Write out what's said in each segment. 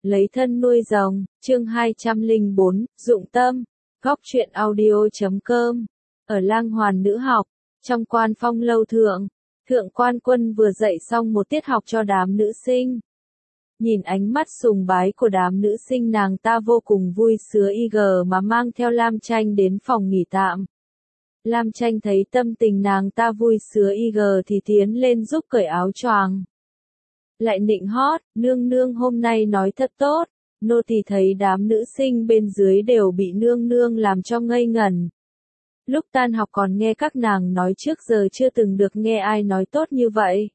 Lấy thân nuôi rồng, chương 204, dụng tâm, góc truyện audio.com. Ở Lang Hoàn nữ học, trong Quan Phong lâu thượng, Thượng Quan Quân vừa dạy xong một tiết học cho đám nữ sinh. Nhìn ánh mắt sùng bái của đám nữ sinh, nàng ta vô cùng vui sướng mà mang theo Lam Tranh đến phòng nghỉ tạm. Lam Tranh thấy tâm tình nàng ta vui sướng thì tiến lên giúp cởi áo choàng. Lại nịnh hót, nương nương hôm nay nói thật tốt. Nô tỳ thấy đám nữ sinh bên dưới đều bị nương nương làm cho ngây ngẩn. Lúc tan học còn nghe các nàng nói trước giờ chưa từng được nghe ai nói tốt như vậy.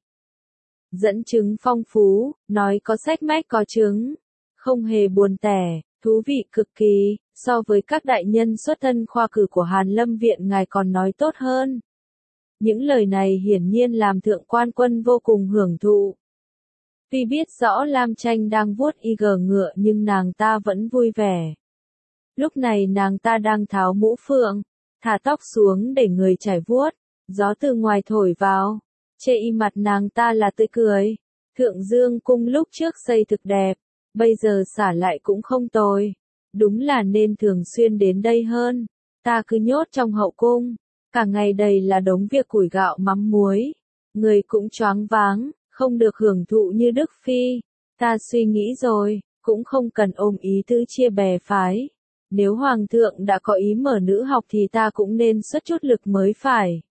Dẫn chứng phong phú, nói có sách mách có chứng, không hề buồn tẻ, thú vị cực kỳ, so với các đại nhân xuất thân khoa cử của Hàn Lâm Viện ngài còn nói tốt hơn. Những lời này hiển nhiên làm Thượng Quan Quân vô cùng hưởng thụ. Tuy biết rõ Lam Tranh đang vuốt ngựa nhưng nàng ta vẫn vui vẻ. Lúc này nàng ta đang tháo mũ phượng, thả tóc xuống để người trải vuốt, gió từ ngoài thổi vào, trên mặt nàng ta là tươi cười. Thượng Dương cung lúc trước xây thực đẹp, bây giờ xả lại cũng không tồi. Đúng là nên thường xuyên đến đây hơn. Ta cứ nhốt trong hậu cung, cả ngày đầy là đống việc củi gạo mắm muối, người cũng choáng váng, không được hưởng thụ như Đức Phi. Ta suy nghĩ rồi, cũng không cần ôm ý tứ chia bè phái. Nếu Hoàng thượng đã có ý mở nữ học thì ta cũng nên xuất chút lực mới phải.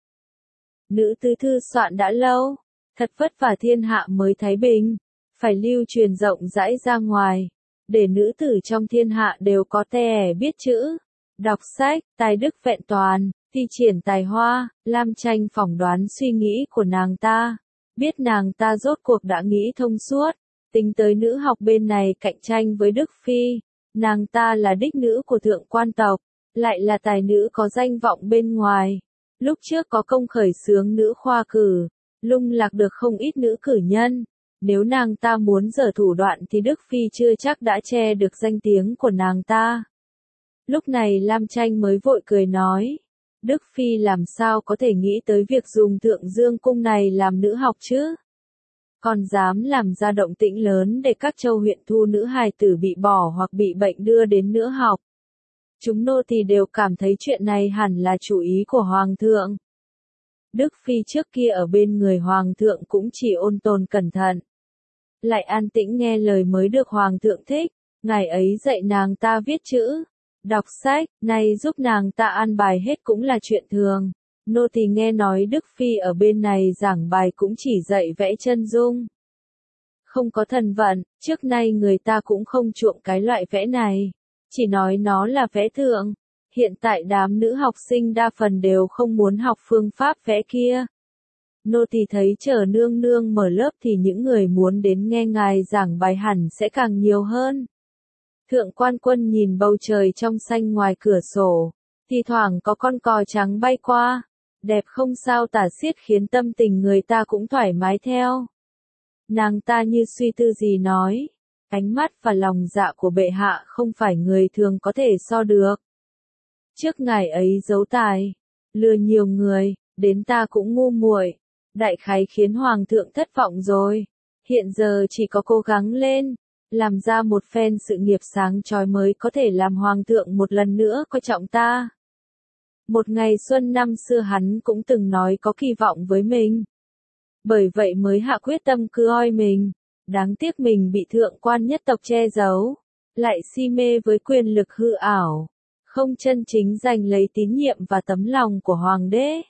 Nữ tứ thư soạn đã lâu, thật vất vả thiên hạ mới thái bình, phải lưu truyền rộng rãi ra ngoài, để nữ tử trong thiên hạ đều có thể biết chữ, đọc sách, tài đức vẹn toàn, thi triển tài hoa. Lam Tranh phỏng đoán suy nghĩ của nàng ta, biết nàng ta rốt cuộc đã nghĩ thông suốt, tính tới nữ học bên này cạnh tranh với Đức Phi. Nàng ta là đích nữ của thượng quan tộc, lại là tài nữ có danh vọng bên ngoài. Lúc trước có công khởi xướng nữ khoa cử, lung lạc được không ít nữ cử nhân. Nếu nàng ta muốn giở thủ đoạn thì Đức Phi chưa chắc đã che được danh tiếng của nàng ta. Lúc này Lam Tranh mới vội cười nói, Đức Phi làm sao có thể nghĩ tới việc dùng Thượng Dương cung này làm nữ học chứ? Còn dám làm ra động tĩnh lớn để các châu huyện thu nữ hài tử bị bỏ hoặc bị bệnh đưa đến nữ học. Chúng nô tỳ đều cảm thấy chuyện này hẳn là chủ ý của Hoàng thượng. Đức Phi trước kia ở bên người Hoàng thượng cũng chỉ ôn tồn cẩn thận, lại an tĩnh nghe lời mới được Hoàng thượng thích. Ngày ấy dạy nàng ta viết chữ, đọc sách, nay giúp nàng ta an bài hết cũng là chuyện thường. Nô tỳ nghe nói Đức Phi ở bên này giảng bài cũng chỉ dạy vẽ chân dung, không có thần vận. Trước nay người ta cũng không chuộng cái loại vẽ này, chỉ nói nó là vẽ thượng. Hiện tại đám nữ học sinh đa phần đều không muốn học phương pháp vẽ kia. Nô tỳ thấy chờ nương nương mở lớp thì những người muốn đến nghe ngài giảng bài hẳn sẽ càng nhiều hơn. Thượng Quan Quân nhìn bầu trời trong xanh ngoài cửa sổ, thì thoảng có con cò trắng bay qua, đẹp không sao tả xiết khiến tâm tình người ta cũng thoải mái theo. Nàng ta như suy tư gì nói, ánh mắt và lòng dạ của bệ hạ không phải người thường có thể so được. Trước ngày ấy giấu tài, lừa nhiều người, đến ta cũng ngu muội, đại khái khiến Hoàng thượng thất vọng rồi. Hiện giờ chỉ có cố gắng lên, làm ra một phen sự nghiệp sáng chói mới có thể làm Hoàng thượng một lần nữa coi trọng ta. Một ngày xuân năm xưa hắn cũng từng nói có kỳ vọng với mình, bởi vậy mới hạ quyết tâm cứ oi mình. Đáng tiếc mình bị thượng quan nhất tộc che giấu, lại si mê với quyền lực hư ảo, không chân chính giành lấy tín nhiệm và tấm lòng của hoàng đế.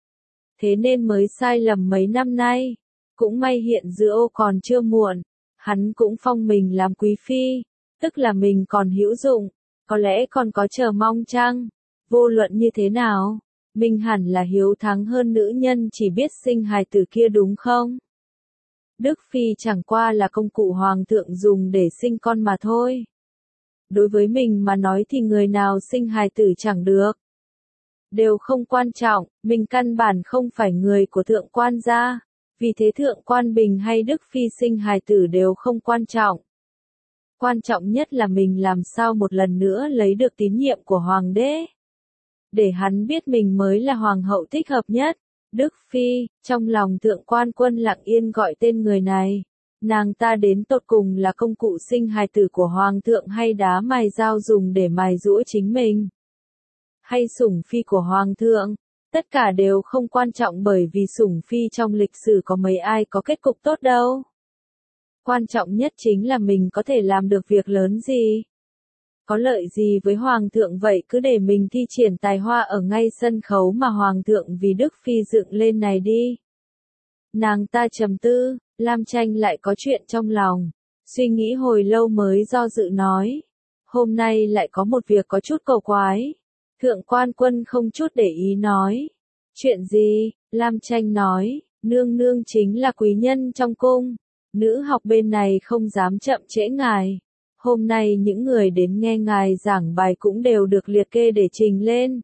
Thế nên mới sai lầm mấy năm nay. Cũng may hiện giờ còn chưa muộn, hắn cũng phong mình làm quý phi, tức là mình còn hữu dụng, có lẽ còn có chờ mong chăng? Vô luận như thế nào, mình hẳn là hiếu thắng hơn nữ nhân chỉ biết sinh hài tử kia đúng không? Đức Phi chẳng qua là công cụ Hoàng thượng dùng để sinh con mà thôi. Đối với mình mà nói thì người nào sinh hài tử chẳng được, đều không quan trọng. Mình căn bản không phải người của thượng quan gia, vì thế thượng quan Bình hay Đức Phi sinh hài tử đều không quan trọng. Quan trọng nhất là mình làm sao một lần nữa lấy được tín nhiệm của hoàng đế, để hắn biết mình mới là hoàng hậu thích hợp nhất. Đức Phi, trong lòng Thượng Quan Quân lặng yên gọi tên người này. Nàng ta đến tột cùng là công cụ sinh hài tử của hoàng thượng hay đá mài dao dùng để mài giũa chính mình? Hay sủng phi của hoàng thượng? Tất cả đều không quan trọng bởi vì sủng phi trong lịch sử có mấy ai có kết cục tốt đâu. Quan trọng nhất chính là mình có thể làm được việc lớn gì. Có lợi gì với hoàng thượng vậy cứ để mình thi triển tài hoa ở ngay sân khấu mà hoàng thượng vì Đức Phi dựng lên này đi. Nàng ta trầm tư, Lam Tranh lại có chuyện trong lòng. Suy nghĩ hồi lâu mới do dự nói. Hôm nay lại có một việc có chút cầu quái. Thượng quan Quân không chút để ý nói. Chuyện gì? Lam Tranh nói, nương nương chính là quý nhân trong cung. Nữ học bên này không dám chậm trễ ngài. Hôm nay những người đến nghe ngài giảng bài cũng đều được liệt kê để trình lên.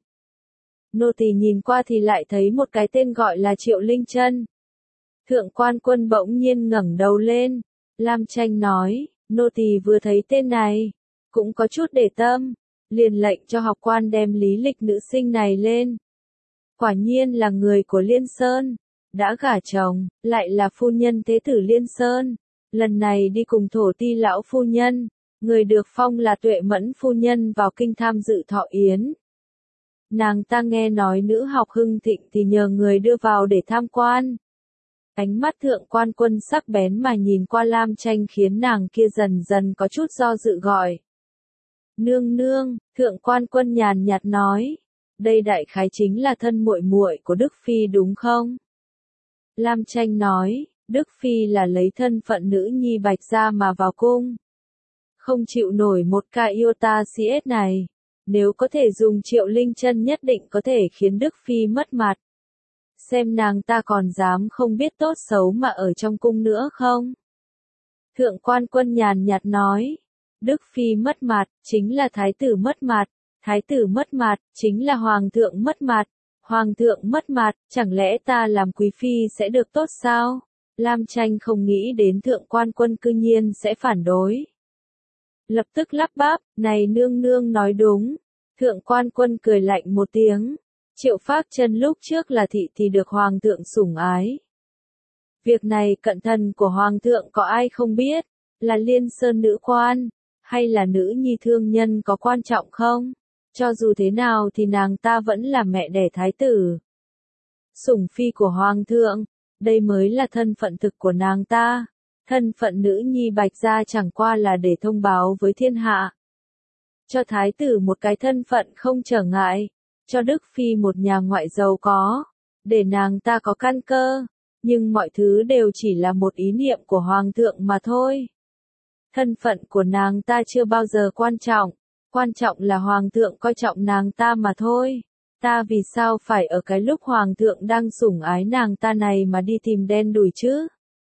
Nô tỳ nhìn qua thì lại thấy một cái tên gọi là Triệu Linh Chân. Thượng quan Quân bỗng nhiên ngẩng đầu lên. Lam Tranh nói, nô tỳ vừa thấy tên này, cũng có chút để tâm, liền lệnh cho học quan đem lý lịch nữ sinh này lên. Quả nhiên là người của Liên Sơn, đã gả chồng, lại là phu nhân thế tử Liên Sơn. Lần này đi cùng thổ ti lão phu nhân, người được phong là Tuệ Mẫn phu nhân vào kinh tham dự thọ yến. Nàng ta nghe nói nữ học hưng thịnh thì nhờ người đưa vào để tham quan. Ánh mắt thượng quan Quân sắc bén mà nhìn qua Lam Tranh khiến nàng kia dần dần có chút do dự gọi. Nương nương, thượng quan Quân nhàn nhạt nói, đây đại khái chính là thân muội muội của Đức Phi đúng không? Lam Tranh nói, Đức Phi là lấy thân phận nữ nhi Bạch gia mà vào cung. Không chịu nổi một ca iota CS này. Nếu có thể dùng Triệu Linh Chân nhất định có thể khiến Đức Phi mất mặt. Xem nàng ta còn dám không biết tốt xấu mà ở trong cung nữa không? Thượng quan Quân nhàn nhạt nói, Đức Phi mất mặt, chính là thái tử mất mặt. Thái tử mất mặt, chính là hoàng thượng mất mặt. Hoàng thượng mất mặt, chẳng lẽ ta làm quý phi sẽ được tốt sao? Lam Tranh không nghĩ đến thượng quan Quân cư nhiên sẽ phản đối. Lập tức lắp bắp, này nương nương nói đúng. Thượng quan Quân cười lạnh một tiếng. Triệu Phác Chân lúc trước là thị thì được hoàng thượng sủng ái. Việc này cận thần của hoàng thượng có ai không biết, là Liên Sơn nữ quan, hay là nữ nhi thương nhân có quan trọng không? Cho dù thế nào thì nàng ta vẫn là mẹ đẻ thái tử. Sủng phi của hoàng thượng, đây mới là thân phận thực của nàng ta. Thân phận nữ nhi Bạch gia chẳng qua là để thông báo với thiên hạ. Cho thái tử một cái thân phận không trở ngại, cho Đức Phi một nhà ngoại giàu có, để nàng ta có căn cơ, nhưng mọi thứ đều chỉ là một ý niệm của hoàng thượng mà thôi. Thân phận của nàng ta chưa bao giờ quan trọng là hoàng thượng coi trọng nàng ta mà thôi. Ta vì sao phải ở cái lúc hoàng thượng đang sủng ái nàng ta này mà đi tìm đen đủi chứ?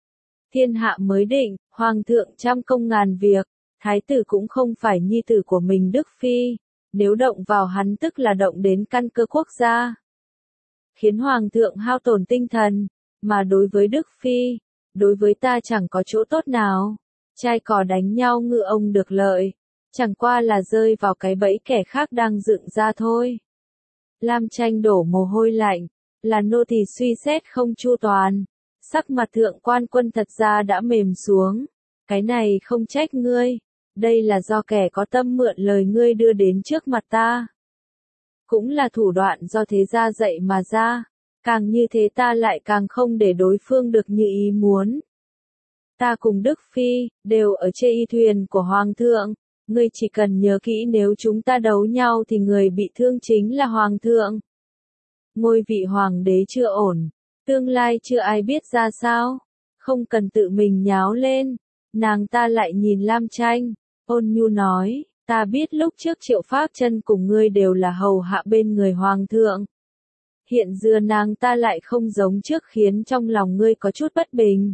Thiên hạ mới định, hoàng thượng trăm công ngàn việc, thái tử cũng không phải nhi tử của mình Đức Phi, nếu động vào hắn tức là động đến căn cơ quốc gia. Khiến hoàng thượng hao tổn tinh thần, mà đối với Đức Phi, đối với ta chẳng có chỗ tốt nào. Trai cò đánh nhau ngựa ông được lợi, chẳng qua là rơi vào cái bẫy kẻ khác đang dựng ra thôi. Lam Tranh đổ mồ hôi lạnh, là nô tỳ suy xét không chu toàn. Sắc mặt thượng quan Quân thật ra đã mềm xuống. Cái này không trách ngươi, đây là do kẻ có tâm mượn lời ngươi đưa đến trước mặt ta. Cũng là thủ đoạn do thế gia dạy mà ra, càng như thế ta lại càng không để đối phương được như ý muốn. Ta cùng Đức Phi, đều ở trên y thuyền của Hoàng thượng, ngươi chỉ cần nhớ kỹ nếu chúng ta đấu nhau thì người bị thương chính là Hoàng thượng. Ngôi vị Hoàng đế chưa ổn, tương lai chưa ai biết ra sao, không cần tự mình nháo lên. Nàng ta lại nhìn Lam Tranh, ôn nhu nói, ta biết lúc trước Triệu Phác Chân cùng ngươi đều là hầu hạ bên người Hoàng thượng. Hiện giờ nàng ta lại không giống trước khiến trong lòng ngươi có chút bất bình.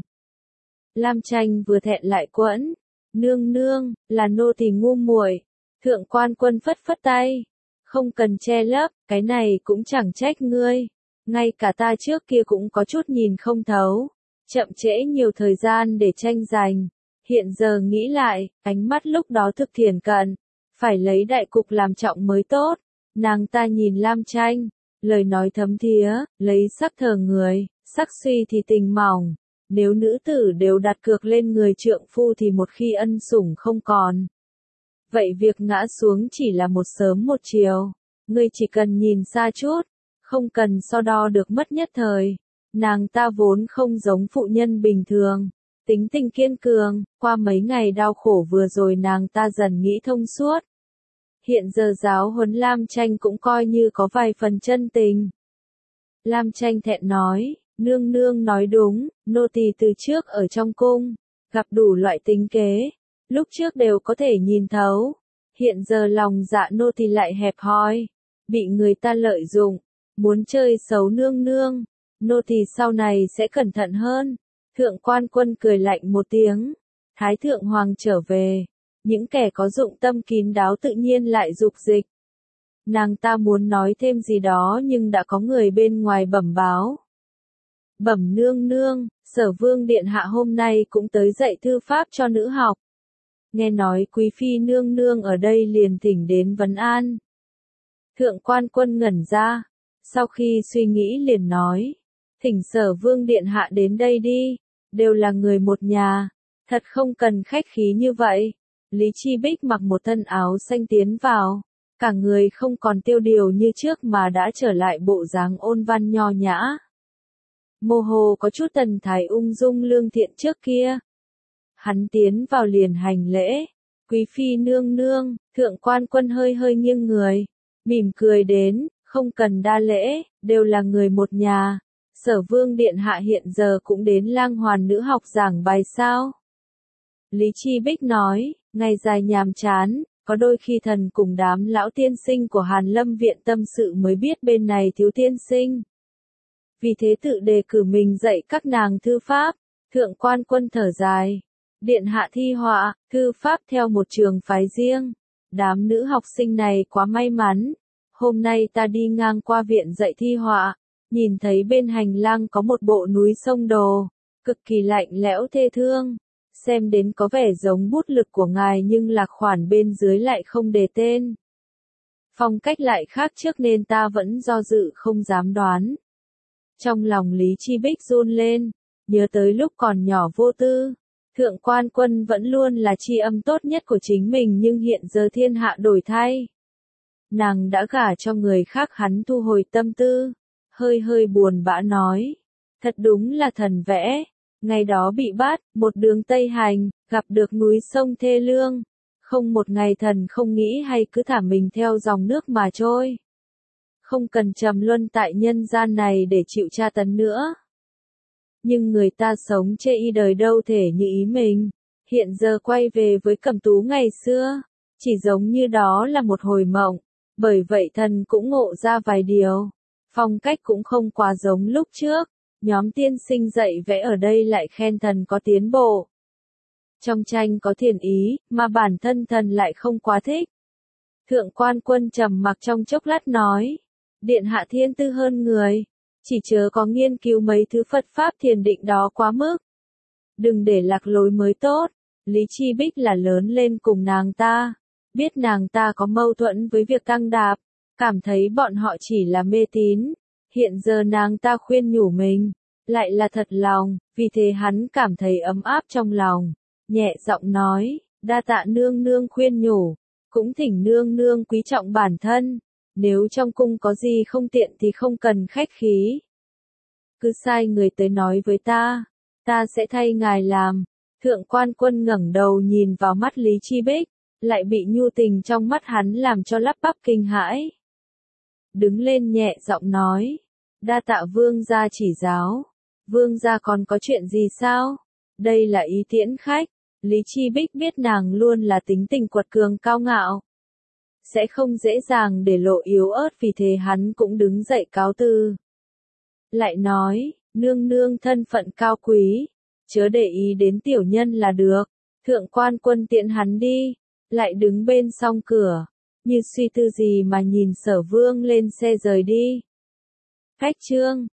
Lam Tranh vừa thẹn lại quẫn, nương nương, là nô tỳ ngu muội. Thượng quan Quân phất phất tay, không cần che lấp, cái này cũng chẳng trách ngươi. Ngay cả ta trước kia cũng có chút nhìn không thấu, chậm trễ nhiều thời gian để tranh giành. Hiện giờ nghĩ lại, ánh mắt lúc đó thực thiển cận, phải lấy đại cục làm trọng mới tốt. Nàng ta nhìn Lam Tranh, lời nói thấm thía, lấy sắc thờ người, sắc suy thì tình mỏng. Nếu nữ tử đều đặt cược lên người trượng phu thì một khi ân sủng không còn. Vậy việc ngã xuống chỉ là một sớm một chiều. Ngươi chỉ cần nhìn xa chút, không cần so đo được mất nhất thời. Nàng ta vốn không giống phụ nhân bình thường, tính tình kiên cường, qua mấy ngày đau khổ vừa rồi nàng ta dần nghĩ thông suốt. Hiện giờ giáo huấn Lam Tranh cũng coi như có vài phần chân tình. Lam Tranh thẹn nói, nương nương nói đúng, nô tỳ từ trước ở trong cung, gặp đủ loại tính kế, lúc trước đều có thể nhìn thấu. Hiện giờ lòng dạ nô tỳ lại hẹp hòi, bị người ta lợi dụng, muốn chơi xấu nương nương, nô tỳ sau này sẽ cẩn thận hơn. Thượng Quan Quân cười lạnh một tiếng, Thái Thượng Hoàng trở về, những kẻ có dụng tâm kín đáo tự nhiên lại dục dịch. Nàng ta muốn nói thêm gì đó nhưng đã có người bên ngoài bẩm báo. Bẩm nương nương, Sở Vương Điện Hạ hôm nay cũng tới dạy thư pháp cho nữ học. Nghe nói Quý Phi nương nương ở đây liền thỉnh đến vấn an. Thượng Quan Quân ngẩn ra, sau khi suy nghĩ liền nói, thỉnh Sở Vương Điện Hạ đến đây đi, đều là người một nhà, thật không cần khách khí như vậy. Lý Chi Bích mặc một thân áo xanh tiến vào, cả người không còn tiêu điều như trước mà đã trở lại bộ dáng ôn văn nho nhã. Mơ hồ có chút thần thái ung dung lương thiện trước kia. Hắn tiến vào liền hành lễ, Quý Phi nương nương, Thượng Quan Quân hơi hơi nghiêng người, mỉm cười đến, không cần đa lễ, đều là người một nhà. Sở Vương Điện Hạ hiện giờ cũng đến Lang Hoàn nữ học giảng bài sao? Lý Chi Bích nói, ngày dài nhàm chán, có đôi khi thần cùng đám lão tiên sinh của Hàn Lâm Viện tâm sự mới biết bên này thiếu tiên sinh. Vì thế tự đề cử mình dạy các nàng thư pháp. Thượng Quan Quân thở dài, Điện Hạ thi họa, thư pháp theo một trường phái riêng. Đám nữ học sinh này quá may mắn. Hôm nay ta đi ngang qua viện dạy thi họa, nhìn thấy bên hành lang có một bộ núi sông đồ, cực kỳ lạnh lẽo thê thương. Xem đến có vẻ giống bút lực của ngài nhưng lạc khoản bên dưới lại không đề tên. Phong cách lại khác trước nên ta vẫn do dự không dám đoán. Trong lòng Lý Chi Bích run lên, nhớ tới lúc còn nhỏ vô tư. Thượng Quan Quân vẫn luôn là tri âm tốt nhất của chính mình nhưng hiện giờ thiên hạ đổi thay. Nàng đã gả cho người khác, hắn thu hồi tâm tư, hơi hơi buồn bã nói. Thật đúng là thần vẽ. Ngày đó bị bắt, một đường Tây Hành, gặp được núi sông thê lương. Không một ngày thần không nghĩ hay cứ thả mình theo dòng nước mà trôi. Không cần trầm luân tại nhân gian này để chịu tra tấn nữa. Nhưng người ta sống chê y đời đâu thể như ý mình. Hiện giờ quay về với Cẩm Tú ngày xưa, chỉ giống như đó là một hồi mộng. Bởi vậy thần cũng ngộ ra vài điều. Phong cách cũng không quá giống lúc trước. Nhóm tiên sinh dạy vẽ ở đây lại khen thần có tiến bộ. Trong tranh có thiền ý, mà bản thân thần lại không quá thích. Thượng Quan Quân trầm mặc trong chốc lát nói, Điện Hạ thiên tư hơn người, chỉ chớ có nghiên cứu mấy thứ Phật Pháp thiền định đó quá mức. Đừng để lạc lối mới tốt. Lý Chi Bích là lớn lên cùng nàng ta, biết nàng ta có mâu thuẫn với việc tăng đạp, cảm thấy bọn họ chỉ là mê tín. Hiện giờ nàng ta khuyên nhủ mình, lại là thật lòng, vì thế hắn cảm thấy ấm áp trong lòng, nhẹ giọng nói, đa tạ nương nương khuyên nhủ, cũng thỉnh nương nương quý trọng bản thân, nếu trong cung có gì không tiện thì không cần khách khí. Cứ sai người tới nói với ta sẽ thay ngài làm. Thượng Quan Quân ngẩng đầu nhìn vào mắt Lý Chi Bích, lại bị nhu tình trong mắt hắn làm cho lắp bắp kinh hãi. Đứng lên nhẹ giọng nói, đa tạ vương gia chỉ giáo. Vương gia còn có chuyện gì sao? Đây là ý tiễn khách. Lý Chi Bích biết nàng luôn là tính tình quật cường cao ngạo, sẽ không dễ dàng để lộ yếu ớt, vì thế hắn cũng đứng dậy cáo từ. Lại nói, nương nương thân phận cao quý, chớ để ý đến tiểu nhân là được. Thượng Quan Quân tiễn hắn đi, lại đứng bên song cửa, như suy tư gì mà nhìn Sở Vương lên xe rời đi. Khách chương